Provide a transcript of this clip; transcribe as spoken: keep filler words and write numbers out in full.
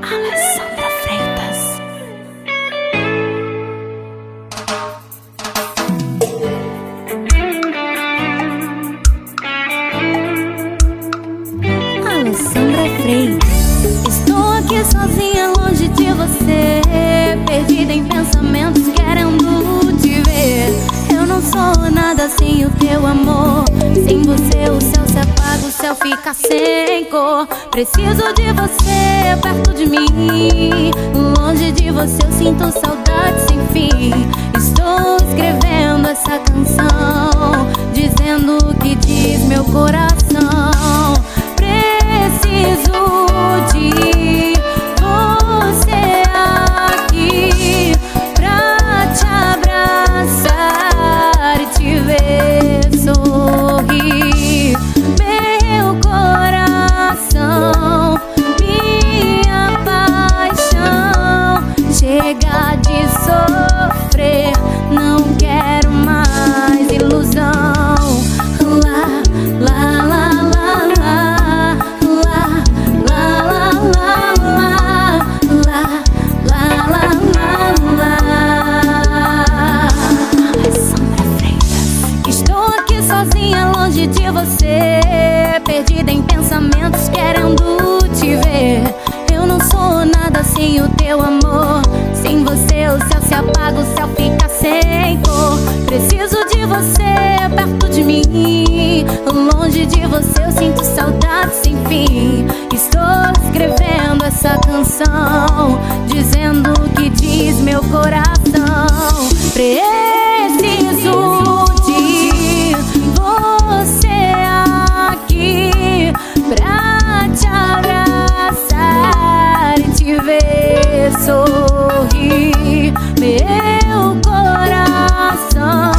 Alessandra Freitas. Alessandra Freitas. Estou aqui sozinha, longe de você, perdida em pensamentos, querendo te ver. Eu não sou nada sem o teu amor. Sem você o céu se apaga, o céu fica sem cor. Preciso de você perto de mim. Longe de você eu sinto saudade sem fim. Estou escrevendo essa canção, dizendo o que diz meu coração. Preciso de você aqui pra te abraçar e te ver sorrir. Meu coração, minha paixão, chega de sofrer, não quero mais ilusão. Lá, lá, lá, lá, lá, lá, lá, lá, lá, lá, lá, lá, lá, lá. Alessandra Freitas. Estou aqui sozinha, longe de você, perdida em pensamentos, querendo te ver. Eu não sou nada sem o teu amor. Sem você o céu se apaga, o céu fica sem cor. Preciso de você perto de mim. Longe de você eu sinto saudade sem fim. Estou escrevendo essa canção, dizendo o que diz meu coração. Preciso de você aqui pra te abraçar e te ver sorrir. Meu coração,